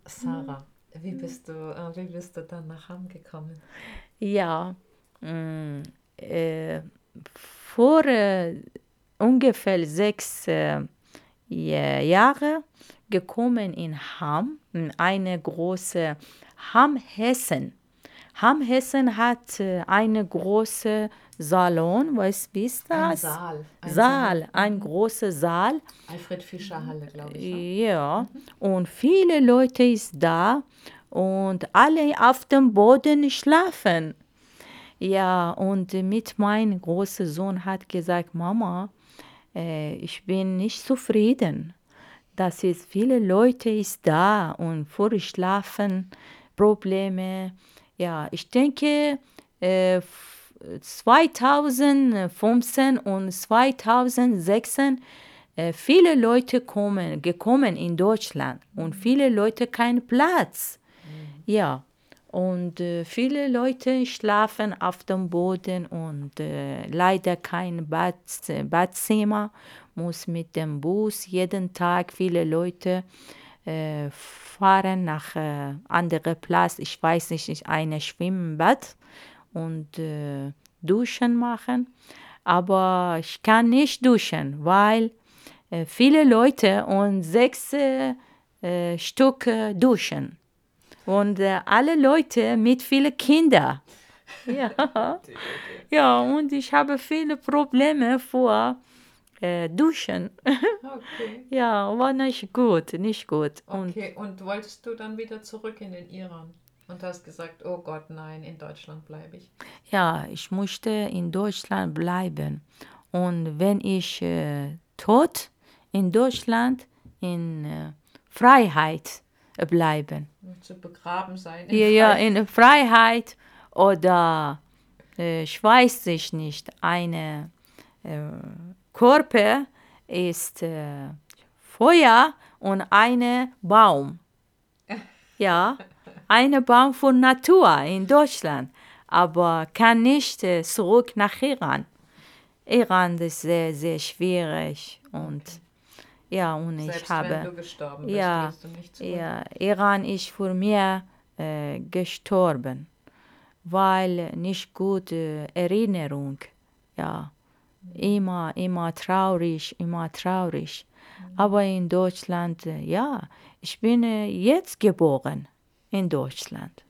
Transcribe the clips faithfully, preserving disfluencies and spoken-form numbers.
Sarah, wie bist du, äh, wie bist du dann nach Hamm gekommen? Ja, mm, äh, vor äh, ungefähr sechs äh, Ja- Jahre gekommen in Hamm, in eine große Hamm Hessen. Hamm Hessen hat äh, eine große Salon, was ist Ein das? Saal, ein Saal. Saal, ein Mhm. großer Saal. Alfred Fischer Halle, glaube ich, ne? Ja, Mhm. und viele Leute ist da und alle auf dem Boden schlafen. Ja, und mit meinem großen Sohn hat gesagt, Mama, äh, ich bin nicht zufrieden. Das ist viele Leute ist da und vor Schlafen Probleme. Ja, ich denke, äh, f- zwanzig fünfzehn und zweitausendsechzehn äh, viele Leute kommen, gekommen in Deutschland und viele Leute keinen Platz. Mhm. Ja, und äh, viele Leute schlafen auf dem Boden und äh, leider kein Bad, Badzimmer, muss mit dem Bus jeden Tag viele Leute äh, fahren nach äh, andere Platz, ich weiß nicht, ist eine Schwimmbad und äh, Duschen machen, aber ich kann nicht duschen, weil äh, viele Leute und sechs äh, äh, Stück äh, duschen. Und äh, alle Leute mit vielen Kindern. Ja. Gute Idee. Ja, und ich habe viele Probleme vor äh, Duschen. Okay, Ja, war nicht gut, nicht gut. Und okay. Und wolltest du dann wieder zurück in den Iran? Und hast gesagt, oh Gott, nein, in Deutschland bleibe ich. ja, ich musste in Deutschland bleiben. Und wenn ich äh, tot in Deutschland in äh, Freiheit bleiben. Zu begraben sein in Ja, ja, Freiheit. in Freiheit oder äh, ich weiß ich nicht, eine äh, Körper ist äh, Feuer und eine Baum. Ja, eine Baum von Natur in Deutschland, aber kann nicht äh, zurück nach Iran. Iran ist sehr, sehr schwierig und Okay. ja, und ich Selbst wenn habe, du gestorben bist, ja, willst du nicht zurück? ja, Iran ist für mich äh, gestorben, weil nicht gute Erinnerung, ja. Mhm. Immer, immer traurig, immer traurig. Mhm. Aber in Deutschland, äh, ja, ich bin äh, jetzt geboren in Deutschland.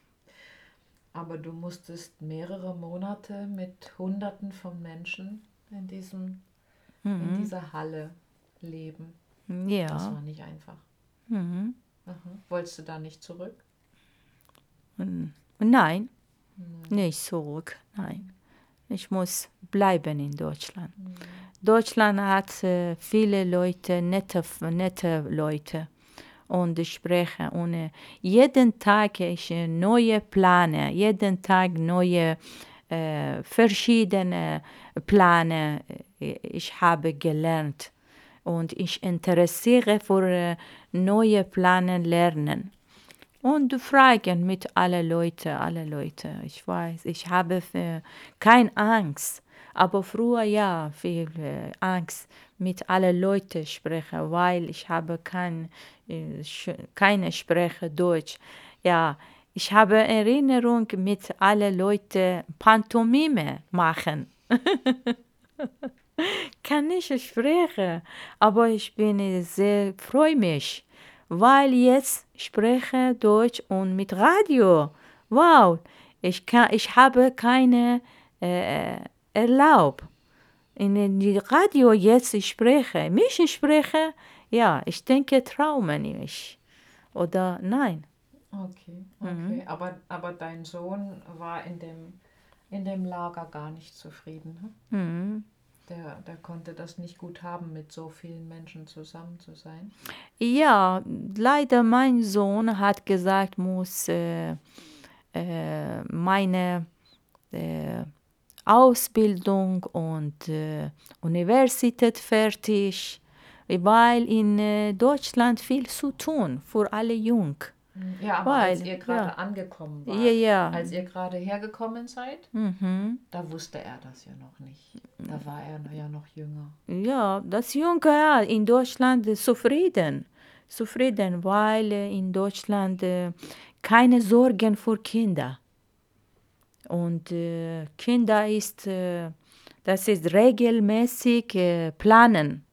Aber du musstest mehrere Monate mit Hunderten von Menschen in diesem, in Mhm. dieser Halle leben. Das Ja, war nicht einfach. mhm. Aha. Wolltest du da nicht zurück? Und nein, Nein. nicht zurück, nein. Ich muss bleiben in Deutschland. Mhm. Deutschland hat äh, viele Leute, nette, nette Leute. Und ich spreche und äh, jeden Tag ich äh, neue Pläne, jeden Tag neue äh, verschiedene Pläne äh, ich habe gelernt und ich interessiere für äh, neue Pläne lernen und fragen mit alle Leute, alle Leute. Ich weiß, ich habe äh, keine Angst, aber früher ja viel äh, Angst mit alle Leute sprechen, weil ich habe kein, äh, sch- keine Spreche Deutsch. Ja, ich habe Erinnerung mit alle Leute Pantomime machen. Kann nicht sprechen, aber ich bin äh, sehr freue mich, weil jetzt spreche Deutsch und mit Radio. Wow, ich kann, ich habe keine äh, Erlaub. In den Radio jetzt ich spreche, mich spreche, ja, ich denke traue nicht. Oder nein. Okay, Mhm. okay. Aber, aber dein Sohn war in dem, in dem Lager gar nicht zufrieden. Ne? Mhm. Der, der konnte das nicht gut haben, mit so vielen Menschen zusammen zu sein. Ja, leider mein Sohn hat gesagt, muss äh, äh, meine äh, Ausbildung und äh, Universität fertig, weil in äh, Deutschland viel zu tun für alle Jung. Hm, ja, aber als Weil, ihr ja, gerade angekommen ja, wart, ja, als ihr gerade hergekommen seid, mhm. da wusste er das ja noch nicht. Da war er ja noch jünger. Ja, das Junge ja, in Deutschland ist zufrieden. zufrieden, weil äh, in Deutschland äh, keine Sorgen für Kinder. Und äh, Kinder ist, äh, das ist regelmäßig äh, planen.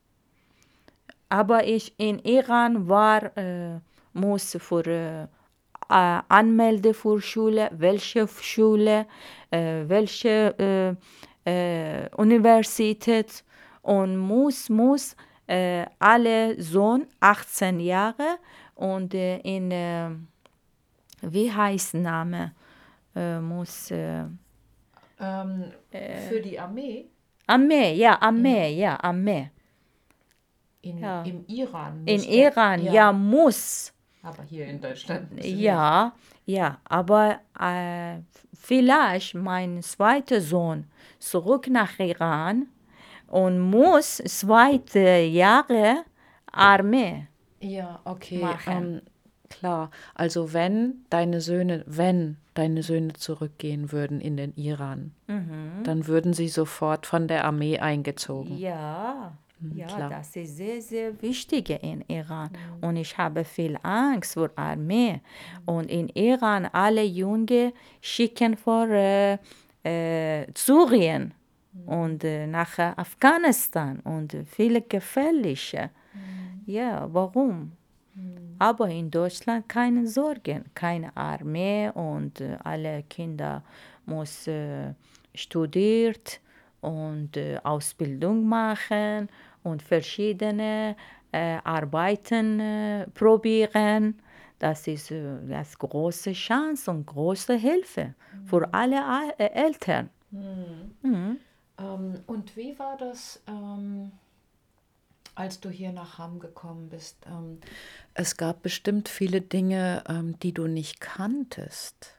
Aber ich in Iran war, äh, muss für äh, äh, anmelden für Schule, welche Schule, äh, welche äh, äh, Universität und muss, muss äh, alle Sohn achtzehn Jahre und äh, in, äh, wie heißt Name, äh, muss, äh, Ähm, für die Armee Armee, ja, ja, Armee, ja, Armee. in, Ja. im Iran In müsste, Iran, ja, ja, muss. aber hier in Deutschland müssen nicht. Ja, ja, aber äh, vielleicht mein zweiter Sohn zurück nach Iran und muss zweite Jahre Armee Ja, okay, machen. ähm, klar. Also wenn deine Söhne, wenn deine Söhne zurückgehen würden in den Iran, dann würden sie sofort von der Armee eingezogen. Ja, Hm, ja, klar. das ist sehr, sehr wichtig in Iran. Und ich habe viel Angst vor Armee. Und in Iran alle Jungen schicken vor äh, äh, Syrien und äh, nach äh, Afghanistan und äh, viele gefährliche. Ja, warum? Aber in Deutschland keine Sorgen, keine Armee und äh, alle Kinder muss äh, studiert und äh, Ausbildung machen und verschiedene äh, Arbeiten äh, probieren. Das ist äh, das große Chance und große Hilfe für alle A- äh, Eltern. Mhm. Ähm, und wie war das, ähm, als du hier nach Hamm gekommen bist? Ähm, es gab bestimmt viele Dinge, ähm, die du nicht kanntest.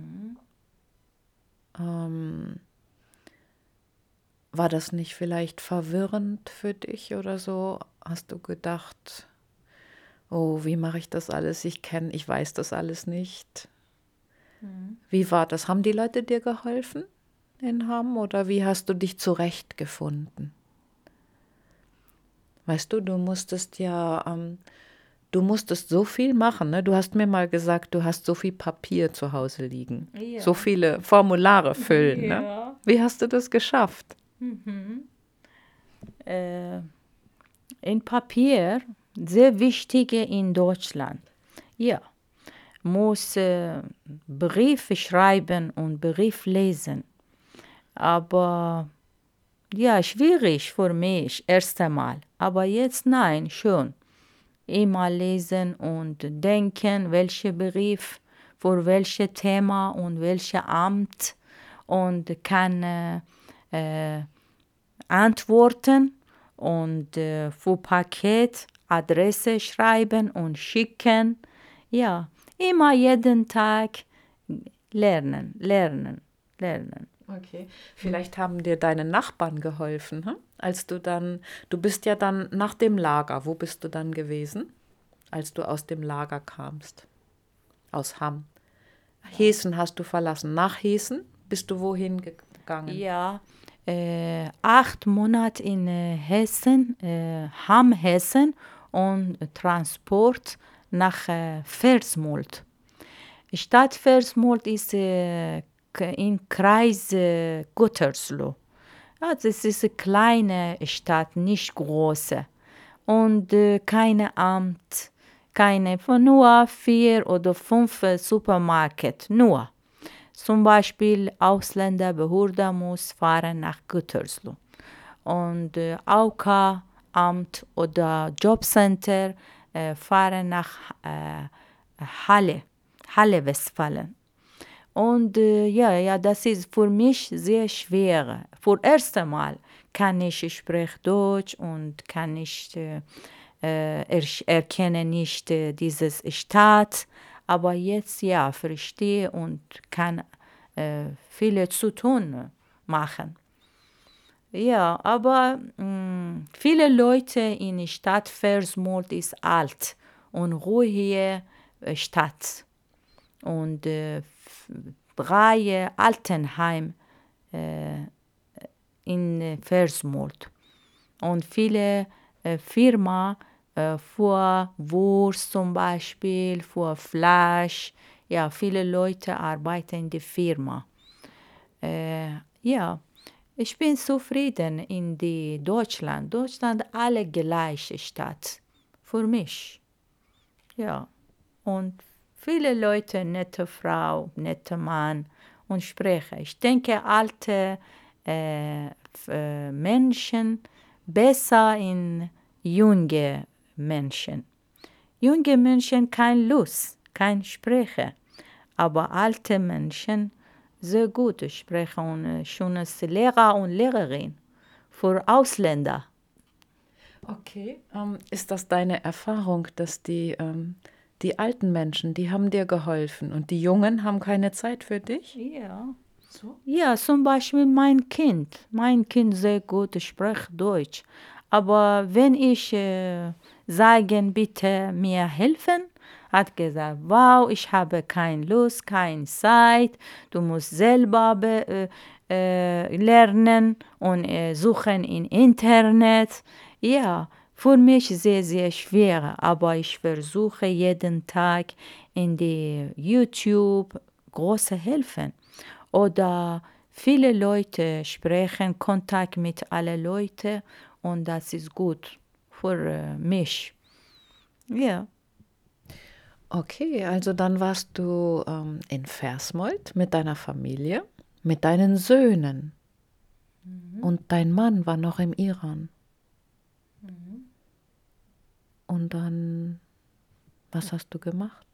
Ähm, war das nicht vielleicht verwirrend für dich oder so? Hast du gedacht, oh, wie mache ich das alles? Ich kenne, ich weiß das alles nicht. Wie war das? Haben die Leute dir geholfen in Hamm oder wie hast du dich zurechtgefunden? Weißt du, du musstest ja, ähm, du musstest so viel machen, ne? Du hast mir mal gesagt, du hast so viel Papier zu Hause liegen, Ja. so viele Formulare füllen, ne? Ja. Wie hast du das geschafft? Äh, in Papier, sehr wichtige in Deutschland. Ja, muss äh, Brief schreiben und Brief lesen. Aber ja, schwierig für mich, erst einmal. Aber jetzt nein, schon. Immer lesen und denken, welcher Brief, für welches Thema und welches Amt und kann äh, äh, antworten und äh, für Paket Adresse schreiben und schicken. Ja, immer jeden Tag lernen, lernen, lernen. Okay, vielleicht haben dir deine Nachbarn geholfen, hm? Als du dann, du bist ja dann nach dem Lager, wo bist du dann gewesen, als du aus dem Lager kamst? Aus Hamm. Hessen hast du verlassen. Nach Hessen bist du wohin gegangen? Ja, äh, acht Monate in äh, Hessen, äh, Hamm, Hessen und Transport nach äh, Versmold. Stadt Versmold ist äh, k- im Kreis äh, Gütersloh. Ja, das ist eine kleine Stadt, nicht große. Und äh, keine Amt, keine, nur vier oder fünf äh, Supermarkt, nur. Zum Beispiel Ausländerbehörde muss fahren nach Gütersloh. Und äh, A K Amt oder Jobcenter äh, fahren nach äh, Halle, Halle Westfalen. Und äh, ja, ja, das ist für mich sehr schwer. Für erst einmal kann ich sprechen Deutsch und kann ich äh, äh, er, erkenne nicht äh, dieses Staat, aber jetzt ja verstehe und kann äh, viele zu tun machen. Ja, aber mh, viele Leute in der Stadt Versmold ist alt und ruhige äh, Stadt und äh, drei Altenheim äh, in äh, Versmold und viele äh, Firmen äh, für Wurst zum Beispiel, für Fleisch. Ja, viele Leute arbeiten in der Firma. Äh, ja, ich bin zufrieden in die Deutschland. Deutschland alle gleiche Stadt für mich. Ja, und viele Leute, nette Frau, nette Mann und spreche. Ich denke, alte äh, f- äh, Menschen besser in junge Menschen. Junge Menschen kein Lust, kein Sprechen, aber alte Menschen sehr gut sprechen und äh, schönes Lehrer und Lehrerin für Ausländer. Okay. Ähm, ist das deine Erfahrung, dass die, ähm, die alten Menschen, die haben dir geholfen und die Jungen haben keine Zeit für dich? Ja. So? Ja, zum Beispiel mein Kind. Mein Kind sehr gut spricht Deutsch. Aber wenn ich äh, sagen, bitte mir helfen, hat gesagt, wow, ich habe keine Lust, keine Zeit, du musst selber be, äh, äh, lernen und äh, suchen im Internet. Ja, für mich sehr, sehr schwer, aber ich versuche jeden Tag in die YouTube große helfen. Oder viele Leute sprechen Kontakt mit allen Leuten und das ist gut für äh, mich. Ja. Okay, also dann warst du ähm, in Versmold mit deiner Familie, mit deinen Söhnen und dein Mann war noch im Iran. Und dann, was hast du gemacht?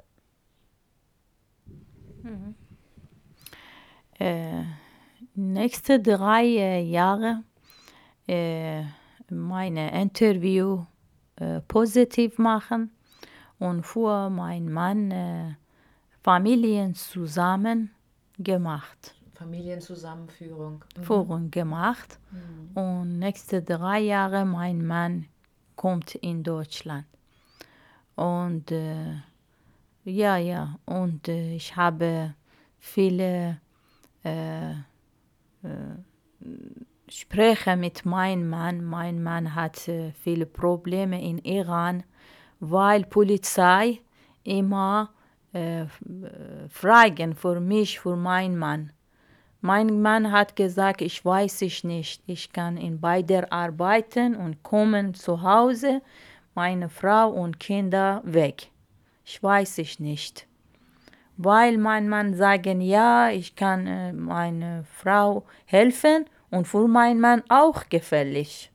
Äh, nächste drei äh, Jahre äh, meine Interview äh, positiv machen und für meinen Mann äh, Familien zusammen gemacht. Familienzusammenführung. Führung gemacht. Und nächste drei Jahre mein Mann kommt in Deutschland. Und äh, ja, ja, und äh, ich habe viele äh, Spreche mit meinem Mann. Mein Mann hat äh, viele Probleme in Iran, weil Polizei immer äh, f- äh, fragen für mich, für meinen Mann. Mein Mann hat gesagt, ich weiß es nicht. Ich kann in beider arbeiten und kommen zu Hause, meine Frau und Kinder weg. Ich weiß es nicht. Weil mein Mann sagen, ja, ich kann äh, meine Frau helfen und für meinen Mann auch gefällig.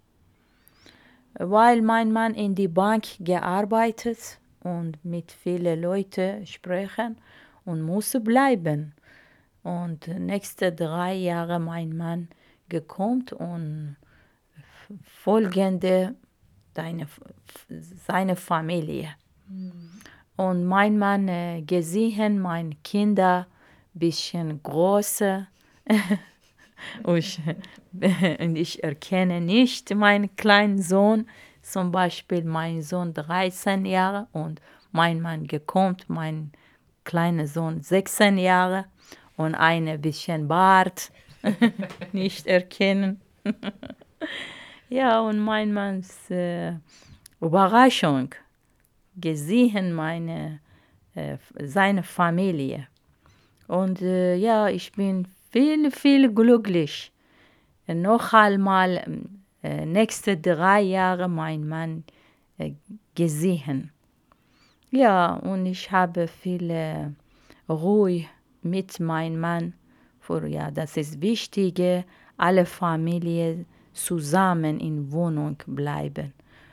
Weil mein Mann in die Bank gearbeitet und mit vielen Leuten sprechen und muss bleiben. Und nächste drei Jahre mein Mann gekommen und folgende deine, seine Familie. Und mein Mann äh, gesehen, meine Kinder bisschen größer und ich, und ich erkenne nicht meinen kleinen Sohn, zum Beispiel mein Sohn dreizehn Jahre und mein Mann gekommen, mein kleiner Sohn sechzehn Jahre und ein bisschen Bart nicht erkennen. Ja, und mein Manns äh, Überraschung gesehen meine äh, seine Familie. Und äh, ja, ich bin viel, viel glücklich. Äh, Noch einmal äh, nächste drei Jahre mein Mann äh, gesehen. Ja, und ich habe viel äh, Ruhe mit meinem Mann. Für, ja, das ist wichtig, alle Familien zusammen in Wohnung bleiben.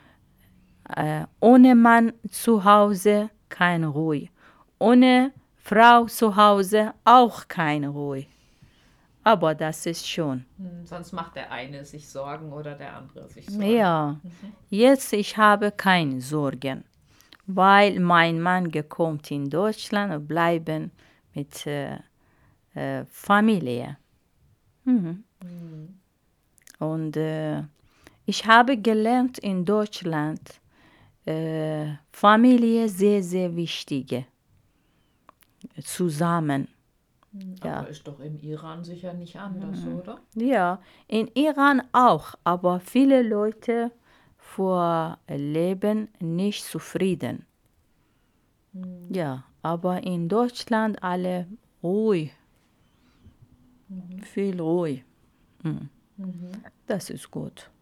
Äh, ohne Mann zu Hause keine Ruhe. Ohne Frau zu Hause auch keine Ruhe. Aber das ist schon. Hm, sonst macht der eine sich Sorgen oder der andere sich Sorgen. Ja, jetzt ich habe keine Sorgen, weil mein Mann gekommen in Deutschland und bleiben mit äh, äh, Familie. Mhm. Und äh, ich habe gelernt in Deutschland, äh, Familie sehr, sehr wichtig. Zusammen. Ja. Aber ist doch im Iran sicher nicht anders, oder? Ja, in Iran auch, aber viele Leute für Leben nicht zufrieden. Mhm. Ja, aber in Deutschland alle ruhig, Mhm. viel ruhig. Mhm. Mhm. Das ist gut.